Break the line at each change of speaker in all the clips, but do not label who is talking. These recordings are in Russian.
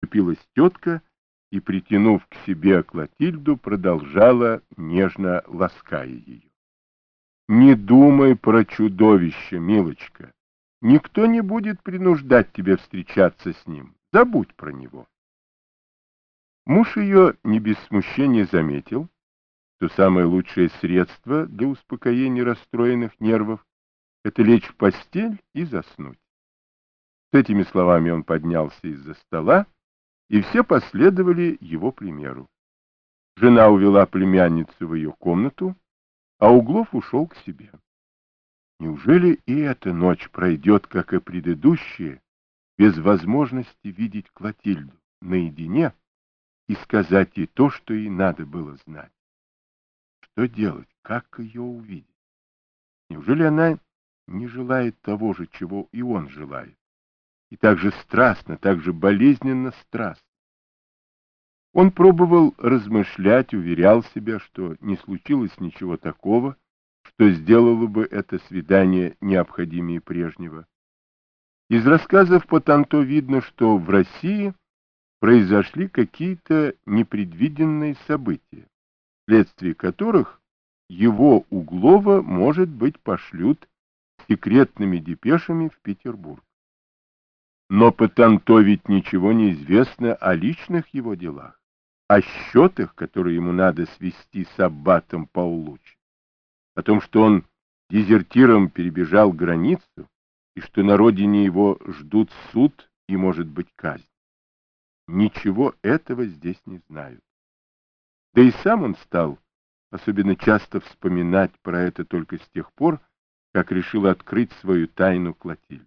Вступилась тетка и, притянув к себе Клотильду, продолжала, нежно лаская ее. «Не думай про чудовище, милочка. Никто не будет принуждать тебя встречаться с ним. Забудь про него». Муж ее не без смущения заметил, что самое лучшее средство для успокоения расстроенных нервов — это лечь в постель и заснуть. С этими словами он поднялся из-за стола, и все последовали его примеру. Жена увела племянницу в ее комнату, а Углов ушел к себе. Неужели и эта ночь пройдет, как и предыдущие, без возможности видеть Клотильду наедине и сказать ей то, что ей надо было знать? Что делать? Как ее увидеть? Неужели она не желает того же, чего и он желает? И так же страстно, так же болезненно страстно. Он пробовал размышлять, уверял себя, что не случилось ничего такого, что сделало бы это свидание необходимее прежнего. Из рассказов Потанто видно, что в России произошли какие-то непредвиденные события, вследствие которых его Углова, может быть, пошлют секретными депешами в Петербург. Но Потанто ведь ничего не известно о личных его делах, о счетах, которые ему надо свести с аббатом Паулуччи, о том, что он дезертиром перебежал границу и что на родине его ждут суд и, может быть, казнь. Ничего этого здесь не знают. Да и сам он стал особенно часто вспоминать про это только с тех пор, как решил открыть свою тайну Клотильде.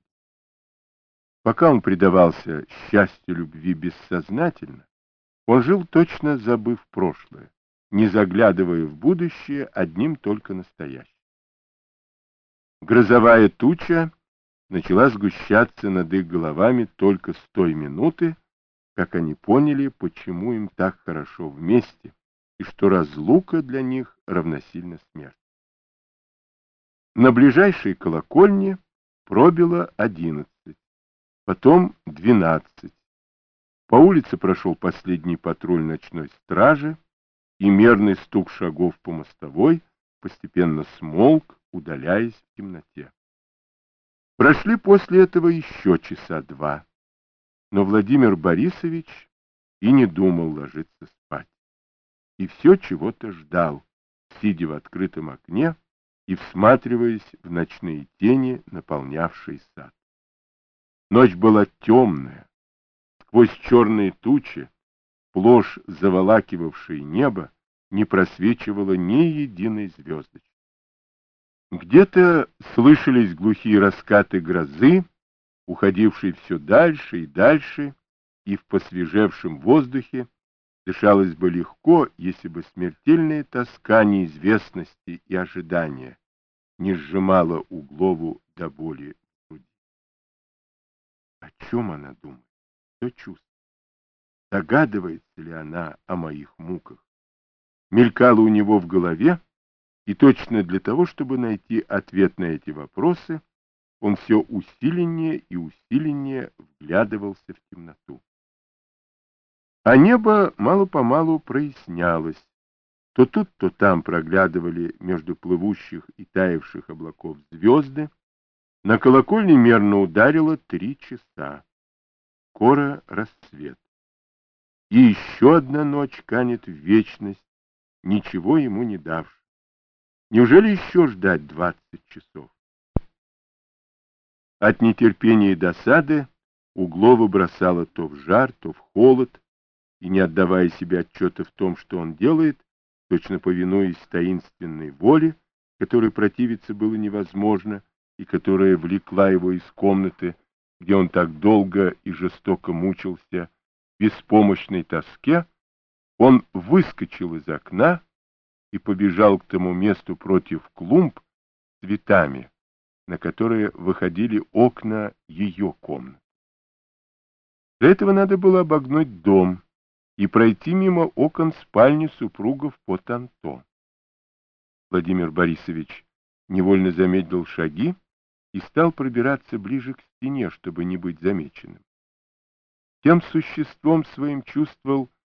Пока он предавался счастью любви бессознательно, он жил, точно забыв прошлое, не заглядывая в будущее, одним только настоящим. Грозовая туча начала сгущаться над их головами только с той минуты, как они поняли, почему им так хорошо вместе, и что разлука для них равносильна смерти. На ближайшей колокольне пробило 11, потом 12. По улице прошел последний патруль ночной стражи, и мерный стук шагов по мостовой постепенно смолк, удаляясь в темноте. Прошли после этого еще часа два, но Владимир Борисович и не думал ложиться спать, и все чего-то ждал, сидя в открытом окне и всматриваясь в ночные тени, наполнявшие сад. Ночь была темная, сквозь черные тучи, сплошь заволакивавшие небо, не просвечивало ни единой звездочки. Где-то слышались глухие раскаты грозы, уходившие все дальше и дальше, и в посвежевшем воздухе дышалось бы легко, если бы смертельная тоска неизвестности и ожидания не сжимала Углову до боли в груди. О чем она думает? Что чувствует? Догадывается ли она о моих муках? Мелькало у него в голове, и точно для того, чтобы найти ответ на эти вопросы, он все усиленнее и усиленнее вглядывался в темноту. А небо мало-помалу прояснялось. То тут, то там проглядывали между плывущих и таявших облаков звезды. На колокольне мерно ударило 3 часа. Скоро рассвет. И еще одна ночь канет в вечность, ничего ему не давши. Неужели еще ждать 20 часов? От нетерпения и досады Углова бросало то в жар, то в холод, и, не отдавая себе отчета в том, что он делает, точно повинуясь таинственной воле, которой противиться было невозможно, и которая влекла его из комнаты, где он так долго и жестоко мучился, в беспомощной тоске, он выскочил из окна и побежал к тому месту против клумб с цветами, на которые выходили окна ее комнат. Для этого надо было обогнуть дом и пройти мимо окон спальни супругов Потанто. Владимир Борисович невольно замедлил шаги и стал пробираться ближе к стене, чтобы не быть замеченным. тем существом своим чувствовал